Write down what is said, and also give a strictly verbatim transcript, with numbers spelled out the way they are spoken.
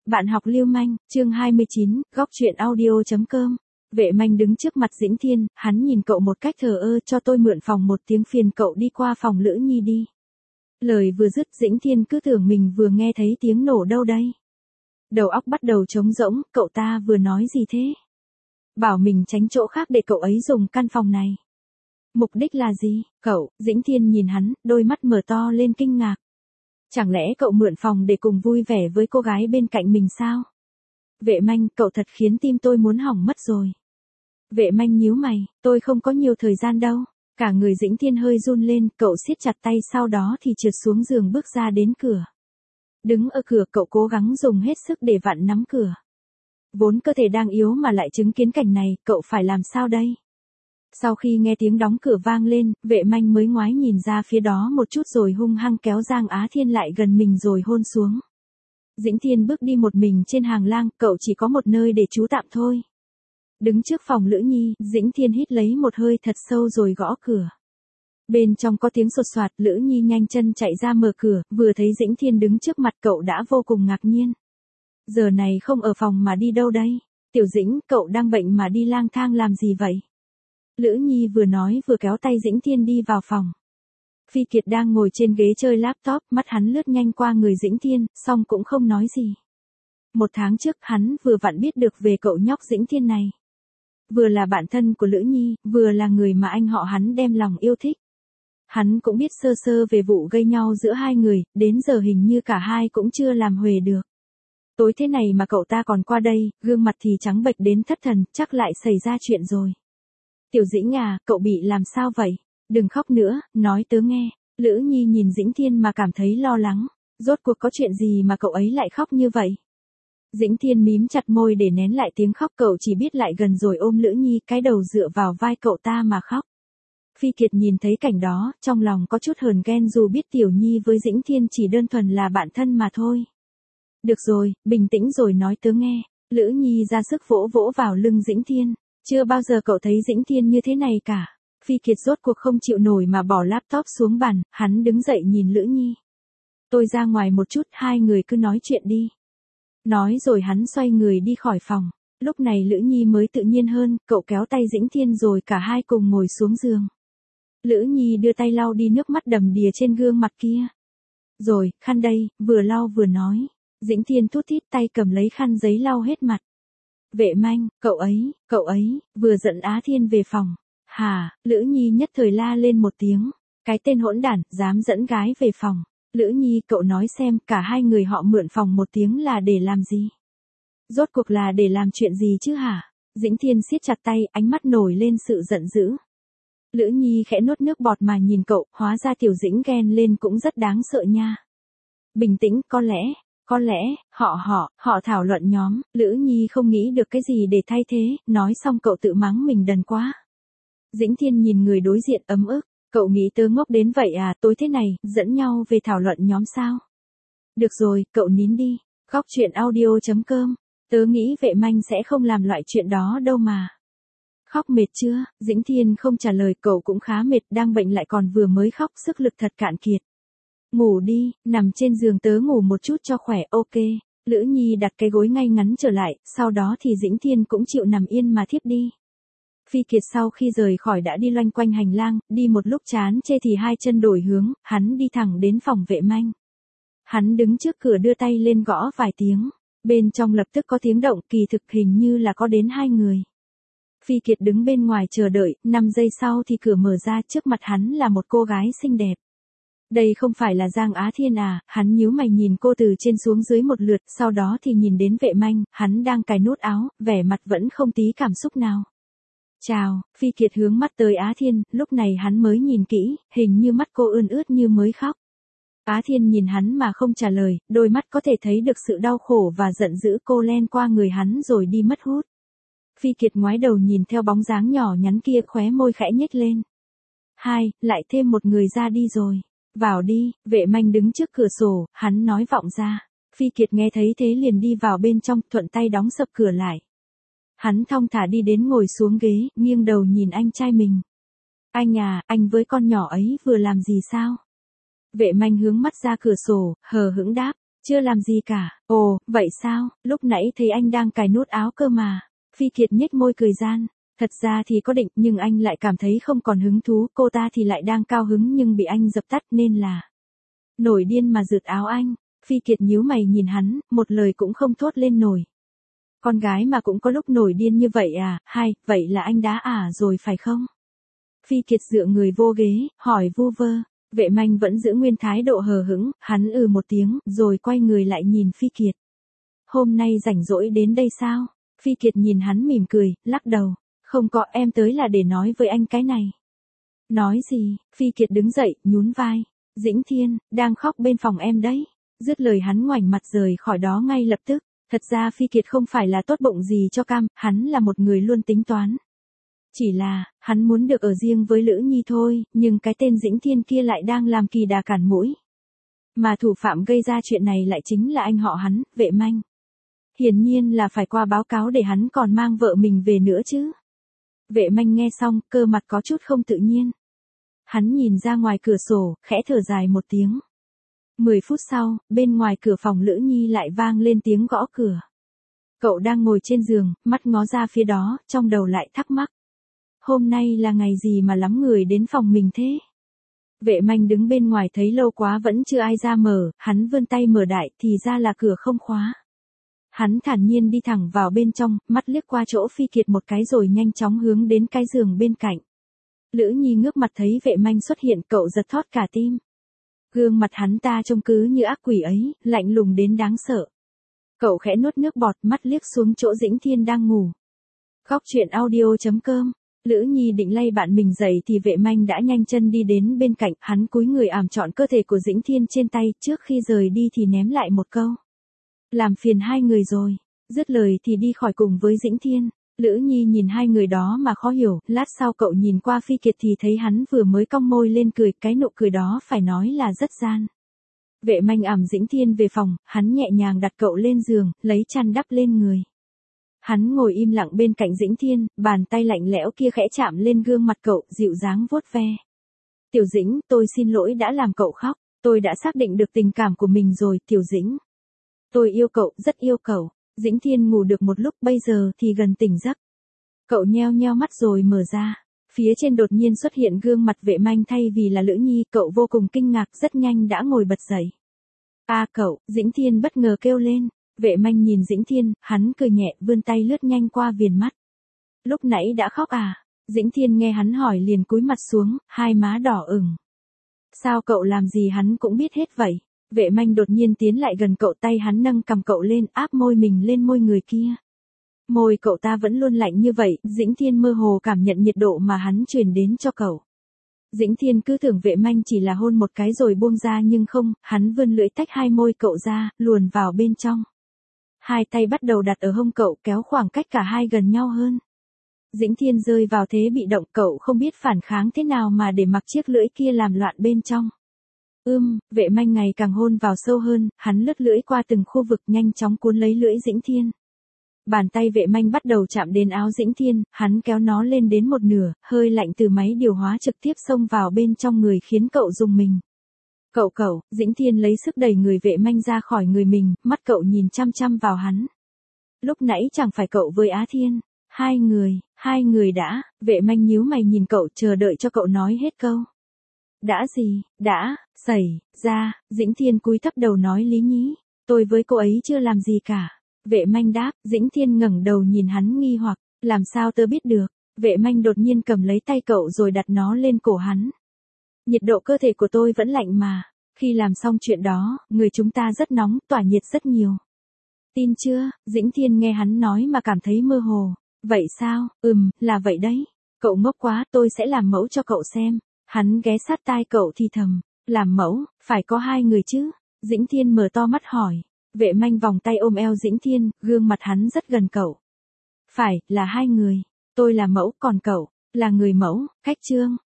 Bạn học lưu manh, chương hai mươi chín, góc truyện audio chấm com. Vệ Manh đứng trước mặt Dĩnh Thiên, hắn nhìn cậu một cách thờ ơ, cho tôi mượn phòng một tiếng, phiền cậu đi qua phòng Lữ Nhi đi. Lời vừa dứt, Dĩnh Thiên cứ tưởng mình vừa nghe thấy tiếng nổ đâu đây. Đầu óc bắt đầu trống rỗng, cậu ta vừa nói gì thế? Bảo mình tránh chỗ khác để cậu ấy dùng căn phòng này. Mục đích là gì? Cậu, Dĩnh Thiên nhìn hắn, đôi mắt mở to lên kinh ngạc. Chẳng lẽ cậu mượn phòng để cùng vui vẻ với cô gái bên cạnh mình sao? Vệ Manh, cậu thật khiến tim tôi muốn hỏng mất rồi. Vệ Manh nhíu mày, tôi không có nhiều thời gian đâu. Cả người Dĩnh Thiên hơi run lên, cậu siết chặt tay, sau đó thì trượt xuống giường bước ra đến cửa. Đứng ở cửa, cậu cố gắng dùng hết sức để vặn nắm cửa. Vốn cơ thể đang yếu mà lại chứng kiến cảnh này, cậu phải làm sao đây? Sau khi nghe tiếng đóng cửa vang lên, Vệ Manh mới ngoái nhìn ra phía đó một chút rồi hung hăng kéo Giang Á Thiên lại gần mình rồi hôn xuống. Dĩnh Thiên bước đi một mình trên hàng lang, cậu chỉ có một nơi để trú tạm thôi. Đứng trước phòng Lữ Nhi, Dĩnh Thiên hít lấy một hơi thật sâu rồi gõ cửa. Bên trong có tiếng sột soạt, Lữ Nhi nhanh chân chạy ra mở cửa, vừa thấy Dĩnh Thiên đứng trước mặt cậu đã vô cùng ngạc nhiên. Giờ này không ở phòng mà đi đâu đây? Tiểu Dĩnh, cậu đang bệnh mà đi lang thang làm gì vậy? Lữ Nhi vừa nói vừa kéo tay Dĩnh Thiên đi vào phòng. Phi Kiệt đang ngồi trên ghế chơi laptop, mắt hắn lướt nhanh qua người Dĩnh Thiên, xong cũng không nói gì. Một tháng trước hắn vừa vặn biết được về cậu nhóc Dĩnh Thiên này. Vừa là bạn thân của Lữ Nhi, vừa là người mà anh họ hắn đem lòng yêu thích. Hắn cũng biết sơ sơ về vụ gây nhau giữa hai người, đến giờ hình như cả hai cũng chưa làm huề được. Tối thế này mà cậu ta còn qua đây, gương mặt thì trắng bệch đến thất thần, chắc lại xảy ra chuyện rồi. Tiểu Dĩnh à, cậu bị làm sao vậy? Đừng khóc nữa, nói tớ nghe. Lữ Nhi nhìn Dĩnh Thiên mà cảm thấy lo lắng. Rốt cuộc có chuyện gì mà cậu ấy lại khóc như vậy? Dĩnh Thiên mím chặt môi để nén lại tiếng khóc, cậu chỉ biết lại gần rồi ôm Lữ Nhi, cái đầu dựa vào vai cậu ta mà khóc. Phi Kiệt nhìn thấy cảnh đó, trong lòng có chút hờn ghen, dù biết Tiểu Nhi với Dĩnh Thiên chỉ đơn thuần là bạn thân mà thôi. Được rồi, bình tĩnh rồi nói tớ nghe. Lữ Nhi ra sức vỗ vỗ vào lưng Dĩnh Thiên. Chưa bao giờ cậu thấy Dĩnh Thiên như thế này cả. Phi Kiệt rốt cuộc không chịu nổi mà bỏ laptop xuống bàn, hắn đứng dậy nhìn Lữ Nhi. Tôi ra ngoài một chút, hai người cứ nói chuyện đi. Nói rồi hắn xoay người đi khỏi phòng. Lúc này Lữ Nhi mới tự nhiên hơn, cậu kéo tay Dĩnh Thiên rồi cả hai cùng ngồi xuống giường. Lữ Nhi đưa tay lau đi nước mắt đầm đìa trên gương mặt kia. Rồi, khăn đây, vừa lau vừa nói. Dĩnh Thiên thút thít tay cầm lấy khăn giấy lau hết mặt. Vệ Manh, cậu ấy, cậu ấy, vừa dẫn Á Thiên về phòng. Hà, Lữ Nhi nhất thời la lên một tiếng. Cái tên hỗn đản, dám dẫn gái về phòng. Lữ Nhi, cậu nói xem, cả hai người họ mượn phòng một tiếng là để làm gì? Rốt cuộc là để làm chuyện gì chứ hả? Dĩnh Thiên siết chặt tay, ánh mắt nổi lên sự giận dữ. Lữ Nhi khẽ nuốt nước bọt mà nhìn cậu, hóa ra Tiểu Dĩnh ghen lên cũng rất đáng sợ nha. Bình tĩnh, có lẽ... Có lẽ, họ họ, họ thảo luận nhóm, Lữ Nhi không nghĩ được cái gì để thay thế, nói xong cậu tự mắng mình đần quá. Dĩnh Thiên nhìn người đối diện ấm ức, cậu nghĩ tớ ngốc đến vậy à, tối thế này, dẫn nhau về thảo luận nhóm sao? Được rồi, cậu nín đi, góc truyện audio chấm com, tớ nghĩ Vệ Manh sẽ không làm loại chuyện đó đâu mà. Khóc mệt chưa? Dĩnh Thiên không trả lời, cậu cũng khá mệt, đang bệnh lại còn vừa mới khóc, sức lực thật cạn kiệt. Ngủ đi, nằm trên giường tớ ngủ một chút cho khỏe, ok. Lữ Nhi đặt cái gối ngay ngắn trở lại, sau đó thì Dĩnh Thiên cũng chịu nằm yên mà thiếp đi. Phi Kiệt sau khi rời khỏi đã đi loanh quanh hành lang, đi một lúc chán chê thì hai chân đổi hướng, hắn đi thẳng đến phòng Vệ Manh. Hắn đứng trước cửa đưa tay lên gõ vài tiếng, bên trong lập tức có tiếng động, kỳ thực hình như là có đến hai người. Phi Kiệt đứng bên ngoài chờ đợi, năm giây sau thì cửa mở ra, trước mặt hắn là một cô gái xinh đẹp. Đây không phải là Giang Á Thiên à? Hắn nhíu mày nhìn cô từ trên xuống dưới một lượt, sau đó thì nhìn đến Vệ Manh, hắn đang cài nút áo, vẻ mặt vẫn không tí cảm xúc nào. Chào, Phi Kiệt hướng mắt tới Á Thiên, lúc này hắn mới nhìn kỹ, hình như mắt cô ươn ướt như mới khóc. Á Thiên nhìn hắn mà không trả lời, đôi mắt có thể thấy được sự đau khổ và giận dữ, cô len qua người hắn rồi đi mất hút. Phi Kiệt ngoái đầu nhìn theo bóng dáng nhỏ nhắn kia, khóe môi khẽ nhếch lên. Hai, lại thêm một người ra đi rồi. Vào đi, Vệ Manh đứng trước cửa sổ, hắn nói vọng ra. Phi Kiệt nghe thấy thế liền đi vào bên trong, thuận tay đóng sập cửa lại. Hắn thong thả đi đến ngồi xuống ghế, nghiêng đầu nhìn anh trai mình. Anh à, anh với con nhỏ ấy vừa làm gì sao? Vệ Manh hướng mắt ra cửa sổ, hờ hững đáp. Chưa làm gì cả. Ồ, vậy sao, lúc nãy thấy anh đang cài nút áo cơ mà. Phi Kiệt nhếch môi cười gian. Thật ra thì có định nhưng anh lại cảm thấy không còn hứng thú, cô ta thì lại đang cao hứng nhưng bị anh dập tắt nên là nổi điên mà rượt áo anh. Phi Kiệt nhíu mày nhìn hắn, một lời cũng không thốt lên nổi. Con gái mà cũng có lúc nổi điên như vậy à, hay, vậy là anh đã ả rồi phải không? Phi Kiệt dựa người vô ghế, hỏi vu vơ. Vệ Manh vẫn giữ nguyên thái độ hờ hững, hắn ừ một tiếng, rồi quay người lại nhìn Phi Kiệt. Hôm nay rảnh rỗi đến đây sao? Phi Kiệt nhìn hắn mỉm cười, lắc đầu. Không có, em tới là để nói với anh cái này. Nói gì? Phi Kiệt đứng dậy, nhún vai. Dĩnh Thiên, đang khóc bên phòng em đấy. Dứt lời hắn ngoảnh mặt rời khỏi đó ngay lập tức. Thật ra Phi Kiệt không phải là tốt bụng gì cho Cam, hắn là một người luôn tính toán. Chỉ là, hắn muốn được ở riêng với Lữ Nhi thôi, nhưng cái tên Dĩnh Thiên kia lại đang làm kỳ đà cản mũi. Mà thủ phạm gây ra chuyện này lại chính là anh họ hắn, Vệ Manh. Hiển nhiên là phải qua báo cáo để hắn còn mang vợ mình về nữa chứ. Vệ Manh nghe xong, cơ mặt có chút không tự nhiên. Hắn nhìn ra ngoài cửa sổ, khẽ thở dài một tiếng. Mười phút sau, bên ngoài cửa phòng Lữ Nhi lại vang lên tiếng gõ cửa. Cậu đang ngồi trên giường, mắt ngó ra phía đó, trong đầu lại thắc mắc. Hôm nay là ngày gì mà lắm người đến phòng mình thế? Vệ Manh đứng bên ngoài thấy lâu quá vẫn chưa ai ra mở, hắn vươn tay mở đại thì ra là cửa không khóa. Hắn thản nhiên đi thẳng vào bên trong, mắt liếc qua chỗ Phi Kiệt một cái rồi nhanh chóng hướng đến cái giường bên cạnh. Lữ Nhi ngước mặt thấy Vệ Manh xuất hiện, cậu giật thót cả tim. Gương mặt hắn ta trông cứ như ác quỷ ấy, lạnh lùng đến đáng sợ. Cậu khẽ nuốt nước bọt, mắt liếc xuống chỗ Dĩnh Thiên đang ngủ. Góc truyện audio chấm com. Lữ Nhi định lay bạn mình dậy thì Vệ Manh đã nhanh chân đi đến bên cạnh, hắn cúi người ảm trọn cơ thể của Dĩnh Thiên trên tay, trước khi rời đi thì ném lại một câu. Làm phiền hai người rồi. Dứt lời thì đi khỏi cùng với Dĩnh Thiên. Lữ Nhi nhìn hai người đó mà khó hiểu, lát sau cậu nhìn qua Phi Kiệt thì thấy hắn vừa mới cong môi lên cười, cái nụ cười đó phải nói là rất gian. Vệ Manh ẵm Dĩnh Thiên về phòng, hắn nhẹ nhàng đặt cậu lên giường, lấy chăn đắp lên người. Hắn ngồi im lặng bên cạnh Dĩnh Thiên, bàn tay lạnh lẽo kia khẽ chạm lên gương mặt cậu, dịu dàng vuốt ve. Tiểu Dĩnh, tôi xin lỗi đã làm cậu khóc, tôi đã xác định được tình cảm của mình rồi, Tiểu Dĩnh. Tôi yêu cậu, rất yêu cậu. Dĩnh Thiên ngủ được một lúc, bây giờ thì gần tỉnh giấc. Cậu nheo nheo mắt rồi mở ra. Phía trên đột nhiên xuất hiện gương mặt Vệ Manh thay vì là Lữ Nhi, cậu vô cùng kinh ngạc, rất nhanh đã ngồi bật dậy. À cậu, Dĩnh Thiên bất ngờ kêu lên. Vệ Manh nhìn Dĩnh Thiên, hắn cười nhẹ, vươn tay lướt nhanh qua viền mắt. Lúc nãy đã khóc à? Dĩnh Thiên nghe hắn hỏi liền cúi mặt xuống, hai má đỏ ửng. Sao cậu làm gì hắn cũng biết hết vậy? Vệ Manh đột nhiên tiến lại gần cậu, tay hắn nâng cầm cậu lên, áp môi mình lên môi người kia. Môi cậu ta vẫn luôn lạnh như vậy, Dĩnh Thiên mơ hồ cảm nhận nhiệt độ mà hắn truyền đến cho cậu. Dĩnh Thiên cứ tưởng Vệ Manh chỉ là hôn một cái rồi buông ra nhưng không, hắn vươn lưỡi tách hai môi cậu ra, luồn vào bên trong. Hai tay bắt đầu đặt ở hông cậu, kéo khoảng cách cả hai gần nhau hơn. Dĩnh Thiên rơi vào thế bị động, cậu không biết phản kháng thế nào mà để mặc chiếc lưỡi kia làm loạn bên trong. Ưm, Vệ Manh ngày càng hôn vào sâu hơn, hắn lướt lưỡi qua từng khu vực nhanh chóng cuốn lấy lưỡi Dĩnh Thiên. Bàn tay Vệ Manh bắt đầu chạm đến áo Dĩnh Thiên, hắn kéo nó lên đến một nửa, hơi lạnh từ máy điều hóa trực tiếp xông vào bên trong người khiến cậu rùng mình. Cậu cậu, Dĩnh Thiên lấy sức đẩy người Vệ Manh ra khỏi người mình, mắt cậu nhìn chăm chăm vào hắn. Lúc nãy chẳng phải cậu với Á Thiên, hai người, hai người đã, Vệ Manh nhíu mày nhìn cậu chờ đợi cho cậu nói hết câu. Đã gì, đã, xảy, ra, Dĩnh Thiên cúi thấp đầu nói lý nhí, tôi với cô ấy chưa làm gì cả. Vệ Manh đáp, Dĩnh Thiên ngẩng đầu nhìn hắn nghi hoặc, làm sao tớ biết được. Vệ Manh đột nhiên cầm lấy tay cậu rồi đặt nó lên cổ hắn. Nhiệt độ cơ thể của tôi vẫn lạnh mà, khi làm xong chuyện đó, người chúng ta rất nóng, tỏa nhiệt rất nhiều. Tin chưa? Dĩnh Thiên nghe hắn nói mà cảm thấy mơ hồ. Vậy sao? Ừm, là vậy đấy. Cậu ngốc quá, tôi sẽ làm mẫu cho cậu xem. Hắn ghé sát tai cậu thì thầm, làm mẫu, phải có hai người chứ? Dĩnh Thiên mở to mắt hỏi. Vệ Manh vòng tay ôm eo Dĩnh Thiên, gương mặt hắn rất gần cậu. Phải, là hai người. Tôi là mẫu, còn cậu, là người mẫu, cách chương.